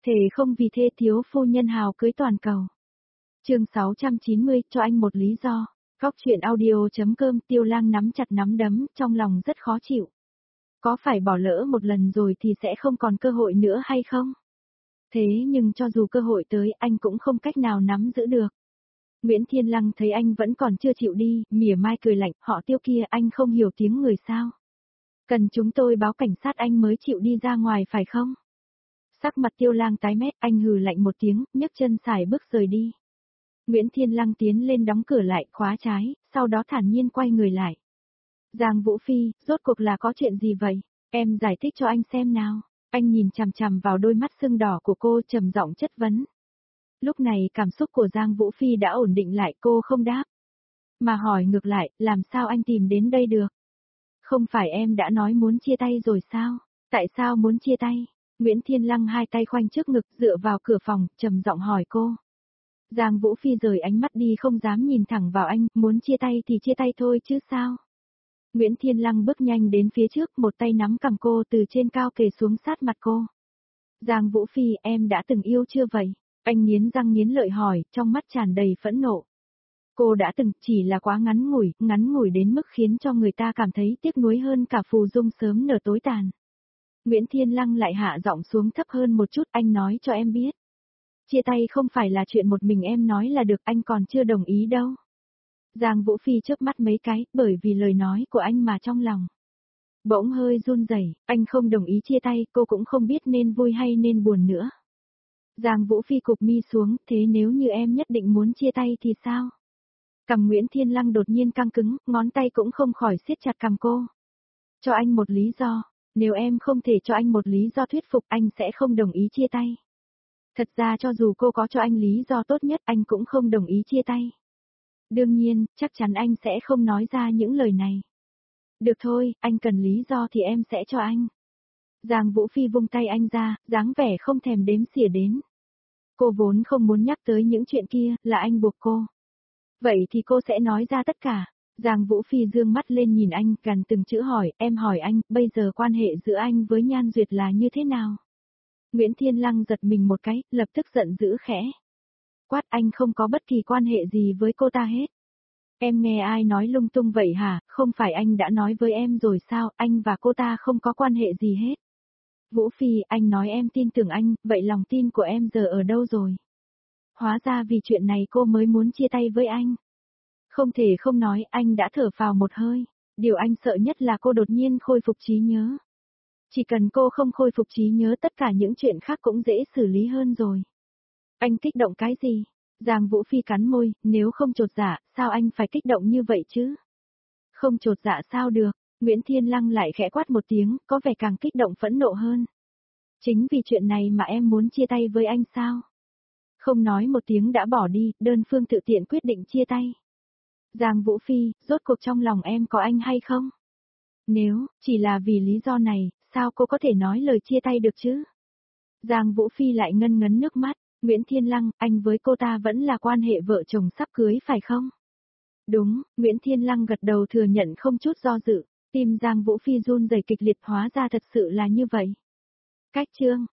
Thề không vì thê thiếu phu nhân hào cưới toàn cầu. Chương 690, cho anh một lý do. Góc chuyện audio.com. Tiêu Lang nắm chặt nắm đấm, trong lòng rất khó chịu. Có phải bỏ lỡ một lần rồi thì sẽ không còn cơ hội nữa hay không? Thế nhưng cho dù cơ hội tới, anh cũng không cách nào nắm giữ được. Nguyễn Thiên Lăng thấy anh vẫn còn chưa chịu đi, mỉa mai cười lạnh, họ Tiêu kia, anh không hiểu tiếng người sao? Cần chúng tôi báo cảnh sát anh mới chịu đi ra ngoài phải không? Sắc mặt Tiêu Lang tái mét, anh hừ lạnh một tiếng, nhấc chân sải bước rời đi. Nguyễn Thiên Lăng tiến lên đóng cửa lại, khóa trái, sau đó thản nhiên quay người lại. Giang Vũ Phi, rốt cuộc là có chuyện gì vậy? Em giải thích cho anh xem nào. Anh nhìn chằm chằm vào đôi mắt sưng đỏ của cô, trầm giọng chất vấn. Lúc này cảm xúc của Giang Vũ Phi đã ổn định lại, cô không đáp. Mà hỏi ngược lại, làm sao anh tìm đến đây được? Không phải em đã nói muốn chia tay rồi sao? Tại sao muốn chia tay? Nguyễn Thiên Lăng hai tay khoanh trước ngực, dựa vào cửa phòng, trầm giọng hỏi cô. Giang Vũ Phi rời ánh mắt đi, không dám nhìn thẳng vào anh, muốn chia tay thì chia tay thôi chứ sao? Nguyễn Thiên Lăng bước nhanh đến phía trước, một tay nắm cằm cô, từ trên cao kề xuống sát mặt cô. Giang Vũ Phi, em đã từng yêu chưa vậy? Anh nghiến răng nghiến lợi hỏi, trong mắt tràn đầy phẫn nộ. Cô đã từng, chỉ là quá ngắn ngủi đến mức khiến cho người ta cảm thấy tiếc nuối hơn cả phù dung sớm nở tối tàn. Nguyễn Thiên Lăng lại hạ giọng xuống thấp hơn một chút, anh nói cho em biết. Chia tay không phải là chuyện một mình em nói là được, anh còn chưa đồng ý đâu. Giang Vũ Phi chớp mắt mấy cái, bởi vì lời nói của anh mà trong lòng bỗng hơi run rẩy, anh không đồng ý chia tay, cô cũng không biết nên vui hay nên buồn nữa. Giang Vũ Phi cụp mi xuống, thế nếu như em nhất định muốn chia tay thì sao? Cằm Nguyễn Thiên Lăng đột nhiên căng cứng, ngón tay cũng không khỏi siết chặt cằm cô. Cho anh một lý do, nếu em không thể cho anh một lý do thuyết phục, anh sẽ không đồng ý chia tay. Thật ra cho dù cô có cho anh lý do tốt nhất, anh cũng không đồng ý chia tay. Đương nhiên, chắc chắn anh sẽ không nói ra những lời này. Được thôi, anh cần lý do thì em sẽ cho anh. Giang Vũ Phi vung tay anh ra, dáng vẻ không thèm đếm xỉa đến. Cô vốn không muốn nhắc tới những chuyện kia, là anh buộc cô. Vậy thì cô sẽ nói ra tất cả. Giang Vũ Phi dương mắt lên nhìn anh, gần từng chữ hỏi, em hỏi anh, bây giờ quan hệ giữa anh với Nhan Duyệt là như thế nào? Nguyễn Thiên Lăng giật mình một cái, lập tức giận dữ khẽ. Quát, anh không có bất kỳ quan hệ gì với cô ta hết. Em nghe ai nói lung tung vậy hả, không phải anh đã nói với em rồi sao, anh và cô ta không có quan hệ gì hết. Vũ Phi, anh nói em tin tưởng anh, vậy lòng tin của em giờ ở đâu rồi? Hóa ra vì chuyện này cô mới muốn chia tay với anh. Không thể không nói, anh đã thở phào một hơi. Điều anh sợ nhất là cô đột nhiên khôi phục trí nhớ. Chỉ cần cô không khôi phục trí nhớ, tất cả những chuyện khác cũng dễ xử lý hơn rồi. Anh kích động cái gì? Giang Vũ Phi cắn môi, nếu không chột dạ, sao anh phải kích động như vậy chứ? Không chột dạ sao được? Nguyễn Thiên Lăng lại khẽ quát một tiếng, có vẻ càng kích động phẫn nộ hơn. Chính vì chuyện này mà em muốn chia tay với anh sao? Không nói một tiếng đã bỏ đi, đơn phương tự tiện quyết định chia tay. Giang Vũ Phi, rốt cuộc trong lòng em có anh hay không? Nếu, chỉ là vì lý do này, sao cô có thể nói lời chia tay được chứ? Giang Vũ Phi lại ngân ngấn nước mắt, Nguyễn Thiên Lăng, anh với cô ta vẫn là quan hệ vợ chồng sắp cưới phải không? Đúng, Nguyễn Thiên Lăng gật đầu thừa nhận không chút do dự, tim Giang Vũ Phi run rẩy kịch liệt, hóa ra thật sự là như vậy. Cách chương